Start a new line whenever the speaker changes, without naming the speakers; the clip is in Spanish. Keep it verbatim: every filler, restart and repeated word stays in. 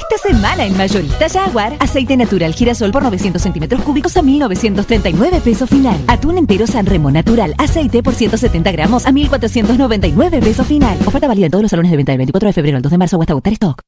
Esta semana en Mayorista Jaguar, aceite natural girasol por novecientos centímetros cúbicos a mil novecientos treinta y nueve pesos final. Atún entero San Remo natural, aceite por ciento setenta gramos a mil cuatrocientos noventa y nueve pesos final. Oferta válida en todos los salones de venta del veinticuatro de febrero al dos de marzo o hasta agotar stock.